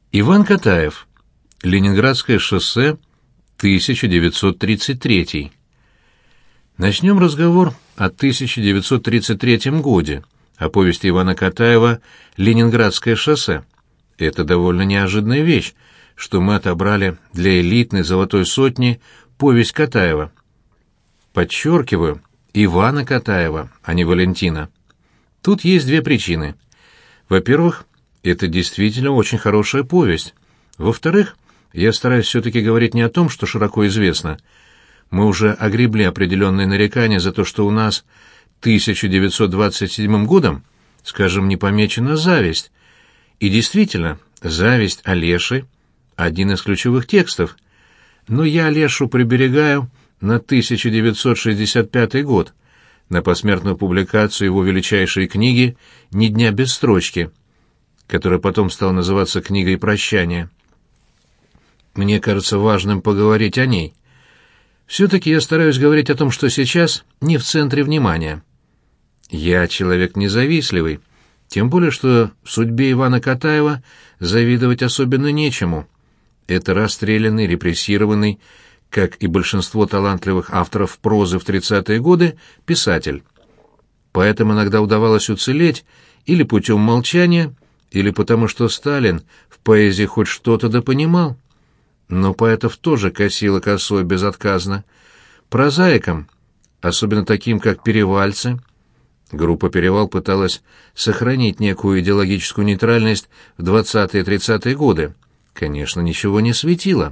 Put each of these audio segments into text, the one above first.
Иван Катаев. Ленинградское шоссе, 1933. Начнем разговор о 1933 годе, о повести Ивана Катаева «Ленинградское шоссе». Это довольно неожиданная вещь, что мы отобрали для элитной «Золотой сотни» повесть Катаева. Подчеркиваю, Ивана Катаева, а не Валентина. Тут есть две причины. Во-первых, это действительно очень хорошая повесть. Во-вторых, я стараюсь все-таки говорить не о том, что широко известно. Мы уже огребли определенные нарекания за то, что у нас 1927 годом, скажем, не помечена зависть. И действительно, зависть Олеши — один из ключевых текстов. Но я Олешу приберегаю на 1965 год, на посмертную публикацию его величайшей книги «Ни дня без строчки», которая потом стала называться «Книгой прощания». Мне кажется важным поговорить о ней. Все-таки я стараюсь говорить о том, что сейчас не в центре внимания. Я человек независтливый, тем более, что в судьбе Ивана Катаева завидовать особенно нечему. Это расстрелянный, репрессированный, как и большинство талантливых авторов прозы в 30-е годы, писатель. Поэтому иногда удавалось уцелеть или путем молчания, или потому что Сталин в поэзии хоть что-то допонимал. Но поэтов тоже косило косой безотказно. Прозаикам, особенно таким, как перевальцы, группа «Перевал» пыталась сохранить некую идеологическую нейтральность в 20-30-е годы. Конечно, ничего не светило.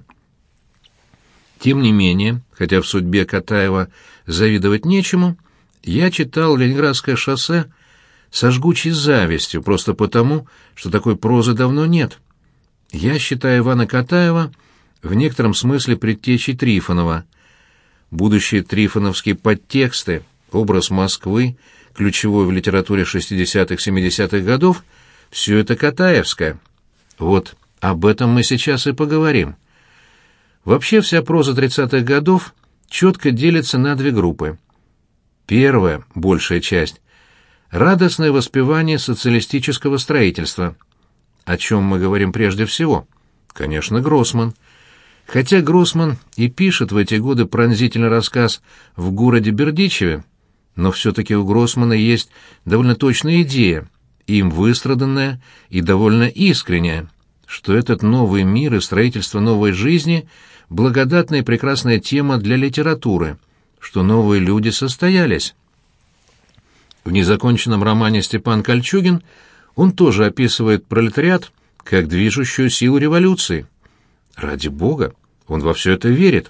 Тем не менее, хотя в судьбе Катаева завидовать нечему, я читал «Ленинградское шоссе» со жгучей завистью, просто потому, что такой прозы давно нет. Я считаю Ивана Катаева в некотором смысле предтечей Трифонова. Будущие трифоновские подтексты, образ Москвы, ключевой в литературе 60-70-х годов, все это катаевское. Вот об этом мы сейчас и поговорим. Вообще вся проза 30-х годов четко делится на две группы. Первая, большая часть — радостное воспевание социалистического строительства. О чем мы говорим прежде всего? Конечно, Гроссман. Хотя Гроссман и пишет в эти годы пронзительный рассказ «В городе Бердичеве», но все-таки у Гроссмана есть довольно точная идея, им выстраданная и довольно искренняя, что этот новый мир и строительство новой жизни — благодатная и прекрасная тема для литературы, что новые люди состоялись. В незаконченном романе «Степан Кольчугин» он тоже описывает пролетариат как движущую силу революции. Ради бога, он во все это верит.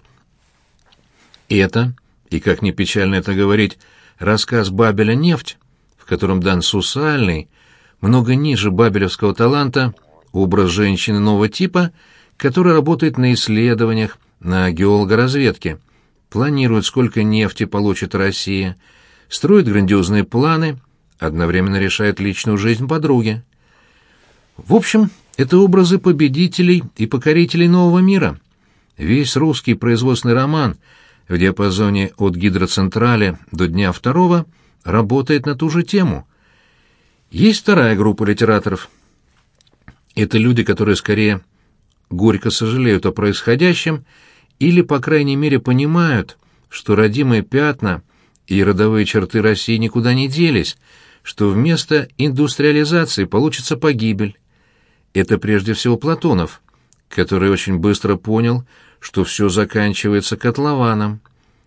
Это, и как ни печально это говорить, рассказ Бабеля «Нефть», в котором дан сусальный, много ниже бабелевского таланта, образ женщины нового типа, которая работает на исследованиях, на геологоразведке, планирует, сколько нефти получит Россия, строит грандиозные планы, одновременно решает личную жизнь подруги. В общем, это образы победителей и покорителей нового мира. Весь русский производственный роман в диапазоне от Гидроцентрали до Дня второго работает на ту же тему. Есть вторая группа литераторов. Это люди, которые скорее горько сожалеют о происходящем или, по крайней мере, понимают, что родимые пятна и родовые черты России никуда не делись, что вместо индустриализации получится погибель. Это прежде всего Платонов, который очень быстро понял, что все заканчивается котлованом.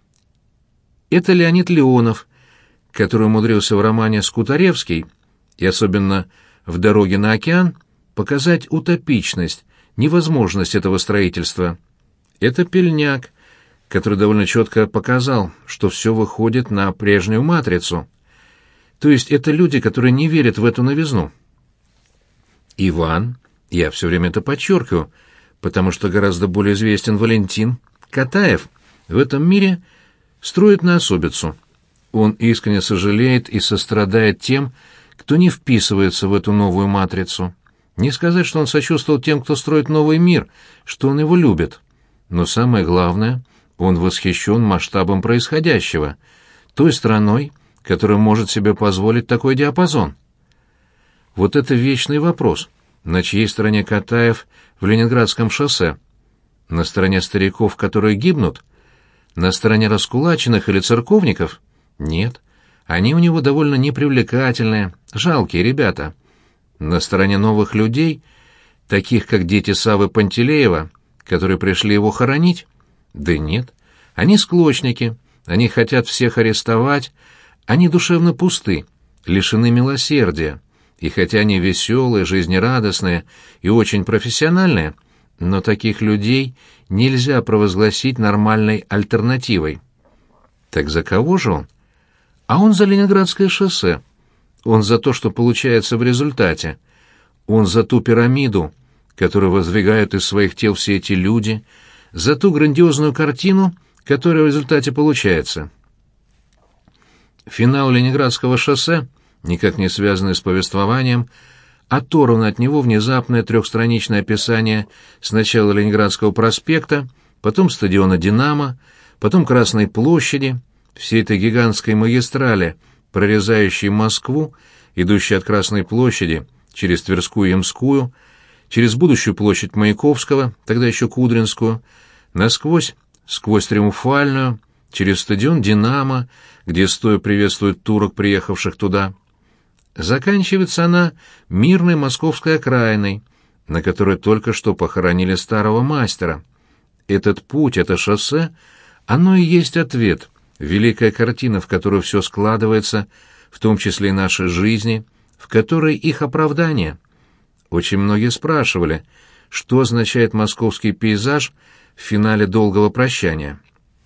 Это Леонид Леонов, который умудрился в романе «Скуторевский» и особенно в «Дороге на океан» показать утопичность, невозможность этого строительства. Это Пельняк, который довольно четко показал, что все выходит на прежнюю матрицу. То есть это люди, которые не верят в эту новизну. Иван, я все время это подчеркиваю, потому что гораздо более известен Валентин Катаев, в этом мире строит на особицу. Он искренне сожалеет и сострадает тем, кто не вписывается в эту новую матрицу. Не сказать, что он сочувствовал тем, кто строит новый мир, что он его любит. Но самое главное, он восхищен масштабом происходящего, той страной, которая может себе позволить такой диапазон. Вот это вечный вопрос. на чьей стороне Катаев в Ленинградском шоссе? На стороне стариков, которые гибнут? На стороне раскулаченных или церковников? Нет. Они у него довольно непривлекательные, жалкие ребята. На стороне новых людей, таких как дети Саввы Пантелеева, которые пришли его хоронить? Да нет. Они склочники, они хотят всех арестовать, они душевно пусты, лишены милосердия. И хотя они веселые, жизнерадостные и очень профессиональные, но таких людей нельзя провозгласить нормальной альтернативой. Так за кого же он? А он за Ленинградское шоссе. Он за то, что получается в результате. Он за ту пирамиду, которую воздвигают из своих тел все эти люди, за ту грандиозную картину, которая в результате получается. Финал Ленинградского шоссе, никак не связанный с повествованием, оторвано от него внезапное трехстраничное описание сначала Ленинградского проспекта, потом стадиона «Динамо», потом Красной площади, всей этой гигантской магистрали, прорезающей Москву, идущей от Красной площади через Тверскую и Ямскую, через будущую площадь Маяковского, тогда еще Кудринскую, насквозь, сквозь Триумфальную, через стадион «Динамо», где стоя приветствуют турок, приехавших туда. Заканчивается она мирной московской окраиной, на которой только что похоронили старого мастера. Этот путь, это шоссе, оно и есть ответ, великая картина, в которую все складывается, в том числе и наши жизни, в которой их оправдание. Очень многие спрашивали, что означает московский пейзаж в финале «Долгого прощания».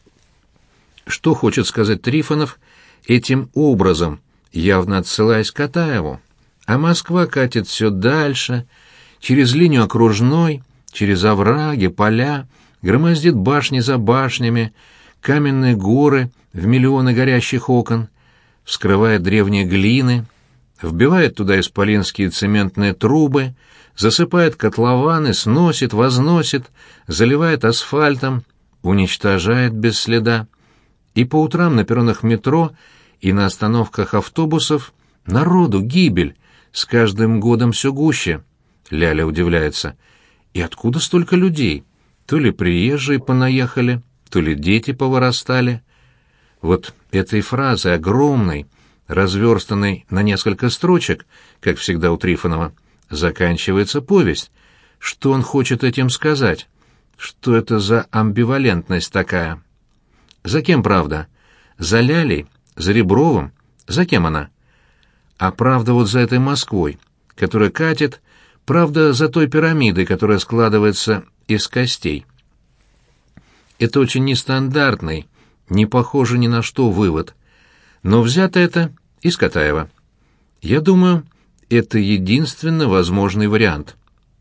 Что хочет сказать Трифонов этим образом, явно отсылаясь к Катаеву? А Москва катит все дальше, через линию окружной, через овраги, поля, громоздит башни за башнями, каменные горы в миллионы горящих окон, вскрывает древние глины, вбивает туда исполинские цементные трубы, засыпает котлованы, сносит, возносит, заливает асфальтом, уничтожает без следа. И по утрам на перронах метро и на остановках автобусов народу гибель, с каждым годом все гуще. Ляля удивляется. И откуда столько людей? То ли приезжие понаехали, то ли дети повырастали. Вот этой фразой огромной, разверстанной на несколько строчек, как всегда у Трифонова, заканчивается повесть. Что он хочет этим сказать? Что это за амбивалентность такая? За кем правда? За Лялей? За Ребровым? За кем она? А правда вот за этой Москвой, которая катит, правда за той пирамидой, которая складывается из костей. Это очень нестандартный, не похоже ни на что вывод. Но взято это из Катаева. Я думаю, это единственно возможный вариант.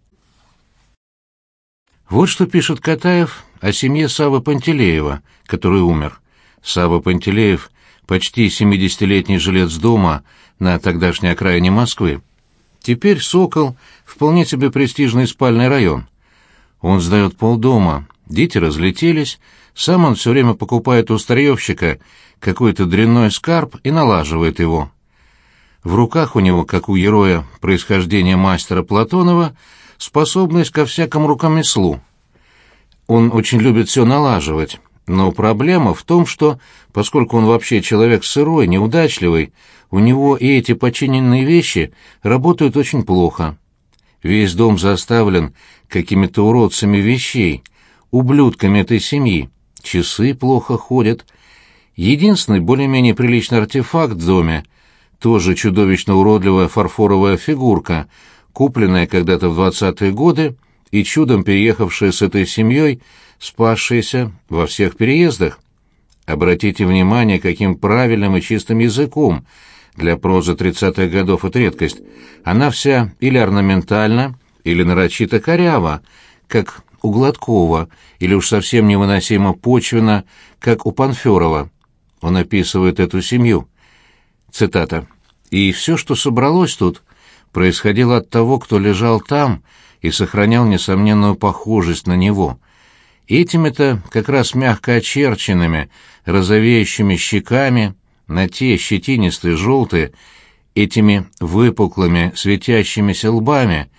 Вот что пишет Катаев о семье Саввы Пантелеева, который умер. Савва Пантелеев — почти 70-летний жилец дома на тогдашней окраине Москвы. Теперь «Сокол» — вполне себе престижный спальный район. Он сдает полдома, дети разлетелись, сам он все время покупает у старьевщика какой-то дрянной скарб и налаживает его. В руках у него, как у героя происхождения мастера Платонова, способность ко всякому рукомеслу. Он очень любит все налаживать, но проблема в том, что, поскольку он вообще человек сырой, неудачливый, у него и эти починенные вещи работают очень плохо. Весь дом заставлен какими-то уродцами вещей, ублюдками этой семьи, часы плохо ходят. Единственный более-менее приличный артефакт в доме — тоже чудовищно уродливая фарфоровая фигурка, купленная когда-то в 20-е годы и чудом переехавшая с этой семьей, спасшаяся во всех переездах. Обратите внимание, каким правильным и чистым языком, для прозы 30-х годов это редкость, она вся или орнаментальна, или нарочито корява, как у Гладкова, или уж совсем невыносимо почвенно, как у Панферова. Он описывает эту семью. Цитата. «И все, что собралось тут, происходило от того, кто лежал там и сохранял несомненную похожесть на него. Этими-то как раз мягко очерченными, розовеющими щеками, на те щетинистые желтые, этими выпуклыми светящимися лбами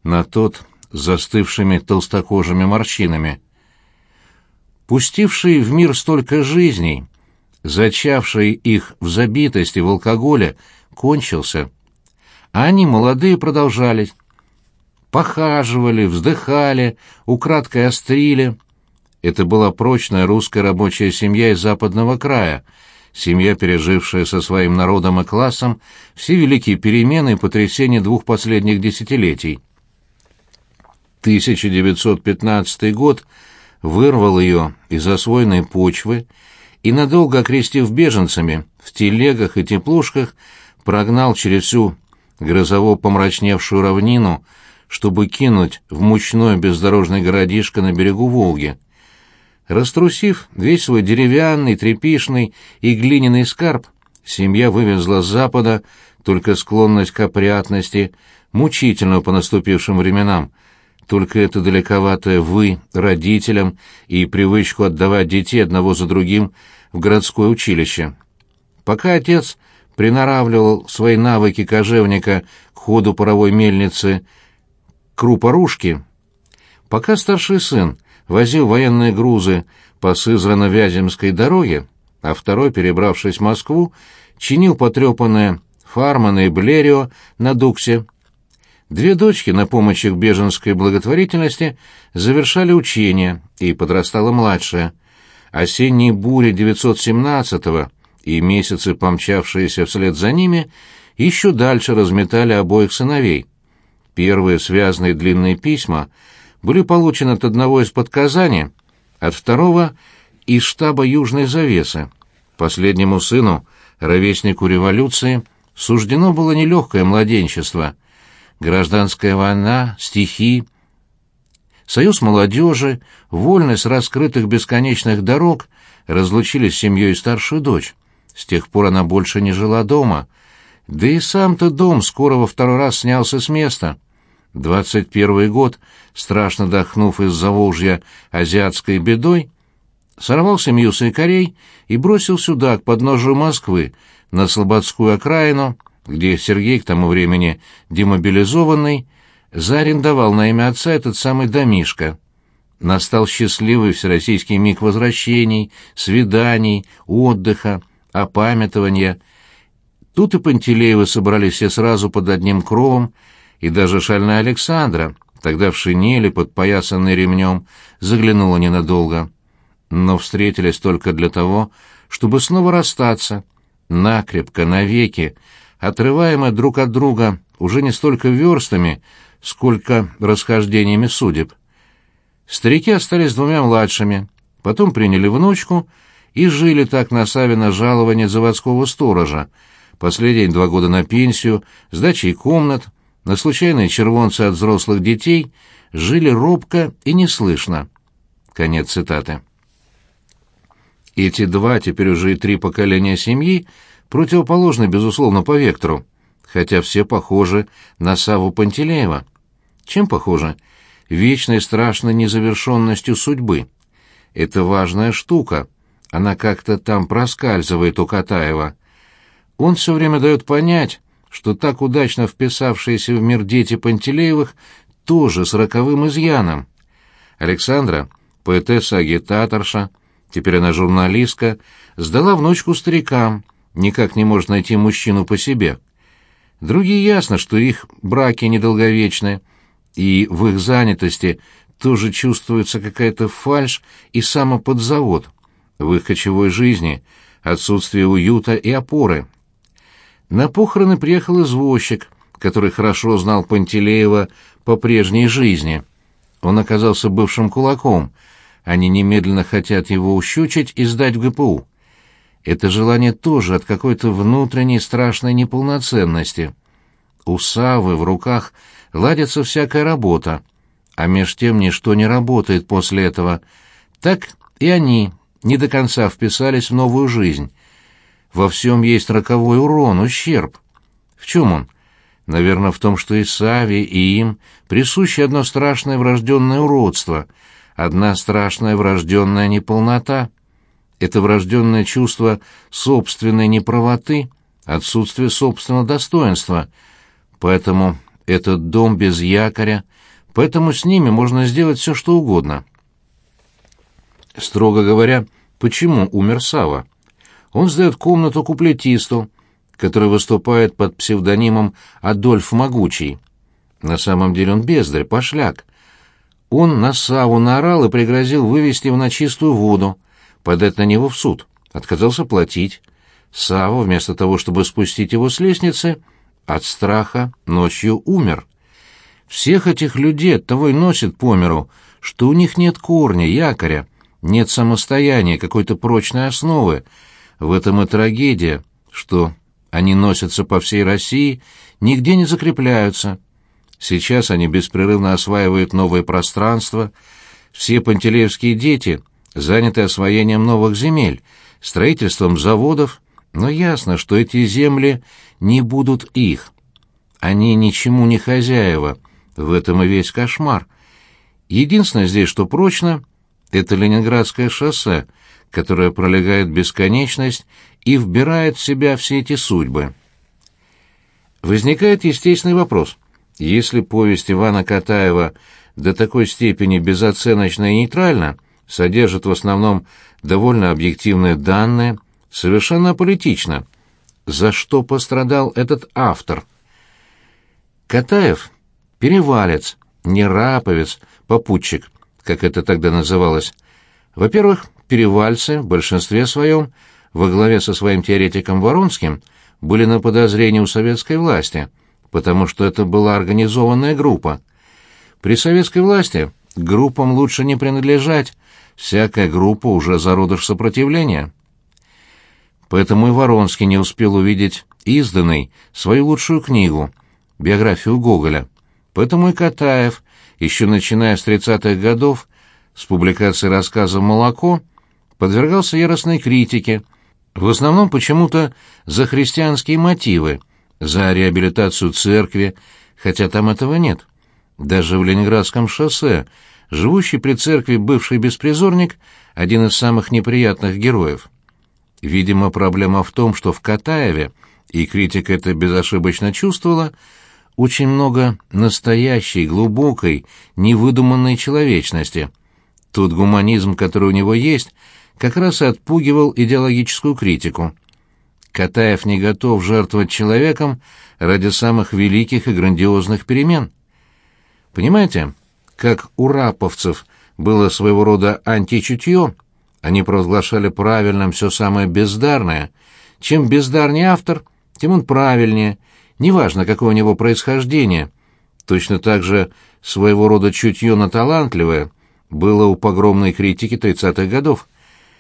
на тот с застывшими толстокожими морщинами. Пустивший в мир столько жизней, зачавший их в забитости, в алкоголе, кончился. А они, молодые, продолжались. Похаживали, вздыхали, украдкой острили. Это была прочная русская рабочая семья из западного края, семья, пережившая со своим народом и классом все великие перемены и потрясения двух последних десятилетий. 1915 год вырвал ее из освоенной почвы и, надолго окрестив беженцами, в телегах и теплушках прогнал через всю грозово помрачневшую равнину, чтобы кинуть в мучное бездорожное городишко на берегу Волги. Раструсив весь свой деревянный, тряпичный и глиняный скарб, семья вывезла с запада только склонность к опрятности, мучительную по наступившим временам, только это далековатое «вы» родителям и привычку отдавать детей одного за другим в городское училище. Пока отец приноравливал свои навыки кожевника к ходу паровой мельницы крупорушки, пока старший сын возил военные грузы по Сызрано-Вяземской дороге, а второй, перебравшись в Москву, чинил потрепанное Фарман и Блерио на Дуксе. Две дочки на помощь их беженской благотворительности завершали учение, и подрастала младшая. Осенние бури 917-го и месяцы, помчавшиеся вслед за ними, еще дальше разметали обоих сыновей. Первые связанные длинные письма были получены от одного из-под Казани, от второго — из штаба Южной завесы. Последнему сыну, ровеснику революции, суждено было нелегкое младенчество. Гражданская война, стихи, союз молодежи, вольность раскрытых бесконечных дорог разлучили с семьей старшую дочь. С тех пор она больше не жила дома. Да и сам-то дом скоро во второй раз снялся с места. 21 год, страшно дохнув из Заволжья азиатской бедой, сорвал семью с якорей и бросил сюда, к подножию Москвы, на Слободскую окраину, где Сергей, к тому времени демобилизованный, заарендовал на имя отца этот самый домишко. Настал счастливый всероссийский миг возвращений, свиданий, отдыха, опамятования. Тут и Пантелеевы собрались все сразу под одним кровом, и даже шальная Александра, тогда в шинели, подпоясанной ремнем, заглянула ненадолго. Но встретились только для того, чтобы снова расстаться, накрепко, навеки, отрываемые друг от друга уже не столько верстами, сколько расхождениями судеб. Старики остались с двумя младшими, потом приняли внучку и жили так на Савино жалование заводского сторожа, последние 2 года на пенсию, сдачей комнат, на случайные червонцы от взрослых детей жили робко и неслышно. Конец цитаты. Эти 2, теперь уже и 3 поколения семьи противоположны, безусловно, по вектору, хотя все похожи на Савву Пантелеева. Чем похожи? Вечной страшной незавершенностью судьбы. Это важная штука, она как-то там проскальзывает у Катаева. Он все время дает понять, что так удачно вписавшиеся в мир дети Пантелеевых тоже с роковым изъяном. Александра, поэтесса-агитаторша, теперь она журналистка, сдала внучку старикам, никак не может найти мужчину по себе. Другие ясно, что их браки недолговечны, и в их занятости тоже чувствуется какая-то фальшь и самоподзавод, в их кочевой жизни отсутствие уюта и опоры. На похороны приехал извозчик, который хорошо знал Пантелеева по прежней жизни. Он оказался бывшим кулаком. Они немедленно хотят его ущучить и сдать в ГПУ. Это желание тоже от какой-то внутренней страшной неполноценности. У Саввы в руках ладится всякая работа, а меж тем ничто не работает после этого. Так и они не до конца вписались в новую жизнь. Во всем есть роковой урон, ущерб. В чем он? Наверное, в том, что и Савве, и им присуще одно страшное врожденное уродство, одна страшная врожденная неполнота. Это врожденное чувство собственной неправоты, отсутствие собственного достоинства. Поэтому этот дом без якоря, поэтому с ними можно сделать все, что угодно. Строго говоря, почему умер Савва? Он сдает комнату куплетисту, который выступает под псевдонимом Адольф Могучий. На самом деле он бездарь, пошляк. Он на Савву наорал и пригрозил вывести его на чистую воду, подать на него в суд. Отказался платить. Савва, вместо того, чтобы спустить его с лестницы, от страха ночью умер. Всех этих людей оттого и носит по миру, что у них нет корня, якоря, нет самостояния, какой-то прочной основы. В этом и трагедия, что они носятся по всей России, нигде не закрепляются. Сейчас они беспрерывно осваивают новые пространства. Все пантелеевские дети заняты освоением новых земель, строительством заводов, но ясно, что эти земли не будут их. Они ничему не хозяева, в этом и весь кошмар. Единственное здесь, что прочно, это Ленинградское шоссе, которое пролегает бесконечность и вбирает в себя все эти судьбы. Возникает естественный вопрос. Если повесть Ивана Катаева до такой степени безоценочна и нейтральна, содержит в основном довольно объективные данные, совершенно аполитично, за что пострадал этот автор? Катаев — перевалец, не раповец, попутчик, как это тогда называлось. Во-первых, перевальцы в большинстве своем, во главе со своим теоретиком Воронским, были на подозрении у советской власти, потому что это была организованная группа. При советской власти группам лучше не принадлежать, всякая группа уже зародыш сопротивления. Поэтому и Воронский не успел увидеть изданной свою лучшую книгу, биографию Гоголя. Поэтому и Катаев, еще начиная с 30-х годов, с публикации рассказа «Молоко», подвергался яростной критике, в основном почему-то за христианские мотивы, за реабилитацию церкви, хотя там этого нет. Даже в Ленинградском шоссе живущий при церкви бывший беспризорник — один из самых неприятных героев. Видимо, проблема в том, что в Катаеве, и критика это безошибочно чувствовала, очень много настоящей, глубокой, невыдуманной человечности. Тот гуманизм, который у него есть, как раз и отпугивал идеологическую критику. Катаев не готов жертвовать человеком ради самых великих и грандиозных перемен. Понимаете, как у раповцев было своего рода античутье, они провозглашали правильным все самое бездарное. Чем бездарнее автор, тем он правильнее, неважно, какое у него происхождение. Точно так же своего рода чутье на талантливое было у погромной критики 30-х годов.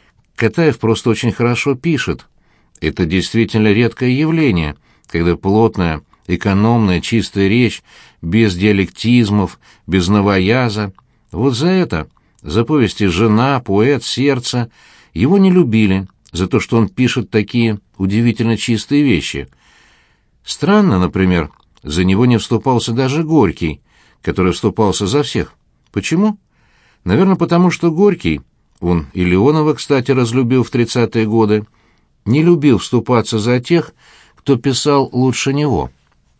Катаев просто очень хорошо пишет. Это действительно редкое явление, когда плотная, экономная, чистая речь, без диалектизмов, без новояза. Вот за это, за повести «Жена», «Поэт», «Сердце» его не любили, за то, что он пишет такие удивительно чистые вещи. Странно, например, за него не вступался даже Горький, который вступался за всех. Почему? Наверное, потому что Горький, он и Леонова, кстати, разлюбил в 30-е годы, не любил вступаться за тех, кто писал лучше него.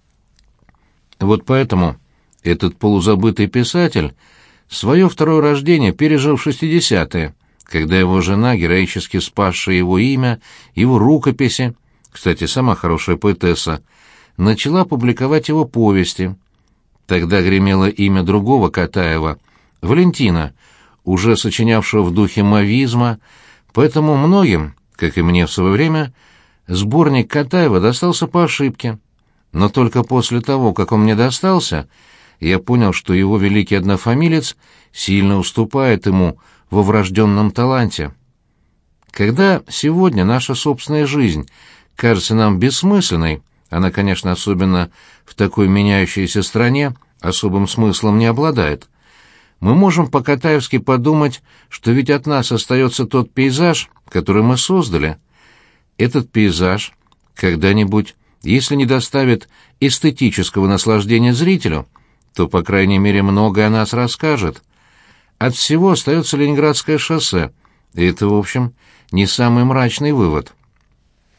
Вот поэтому этот полузабытый писатель свое второе рождение пережил в 60-е, когда его жена, героически спасшая его имя, его рукописи, кстати, сама хорошая поэтесса, начала публиковать его повести. Тогда гремело имя другого Катаева, Валентина, уже сочинявшего в духе мавизма, поэтому многим, как и мне в свое время, сборник Катаева достался по ошибке. Но только после того, как он мне достался, я понял, что его великий однофамилец сильно уступает ему во врожденном таланте. Когда сегодня наша собственная жизнь кажется нам бессмысленной, она, конечно, особенно в такой меняющейся стране, особым смыслом не обладает, мы можем по-катаевски подумать, что ведь от нас остается тот пейзаж, который мы создали. Этот пейзаж когда-нибудь, если не доставит эстетического наслаждения зрителю, то, по крайней мере, многое о нас расскажет. От всего остается Ленинградское шоссе, и это, в общем, не самый мрачный вывод.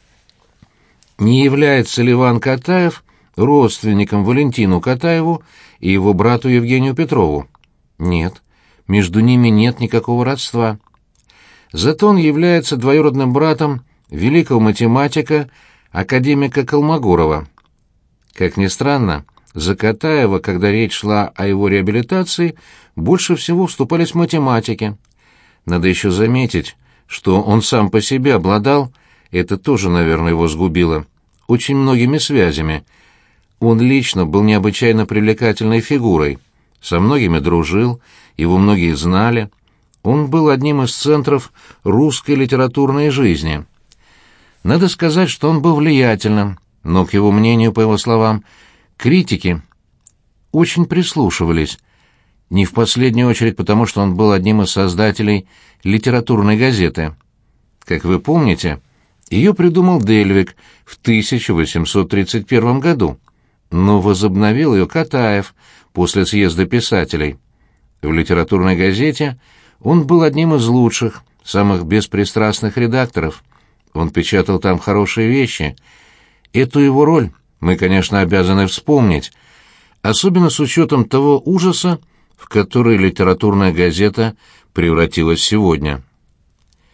Не является ли Иван Катаев родственником Валентину Катаеву и его брату Евгению Петрову? Нет, между ними нет никакого родства. Зато он является двоюродным братом великого математика, академика Колмогорова. Как ни странно, за Катаева, когда речь шла о его реабилитации, больше всего вступались математики. Надо еще заметить, что он сам по себе обладал, это тоже, наверное, его сгубило, очень многими связями. Он лично был необычайно привлекательной фигурой, со многими дружил, его многие знали. Он был одним из центров русской литературной жизни. Надо сказать, что он был влиятельным, но, к его мнению, по его словам, критики очень прислушивались, не в последнюю очередь потому, что он был одним из создателей литературной газеты. Как вы помните, ее придумал Дельвиг в 1831 году, но возобновил ее Катаев после съезда писателей. В литературной газете он был одним из лучших, самых беспристрастных редакторов. Он печатал там хорошие вещи. Эту его роль мы, конечно, обязаны вспомнить, особенно с учетом того ужаса, в который литературная газета превратилась сегодня.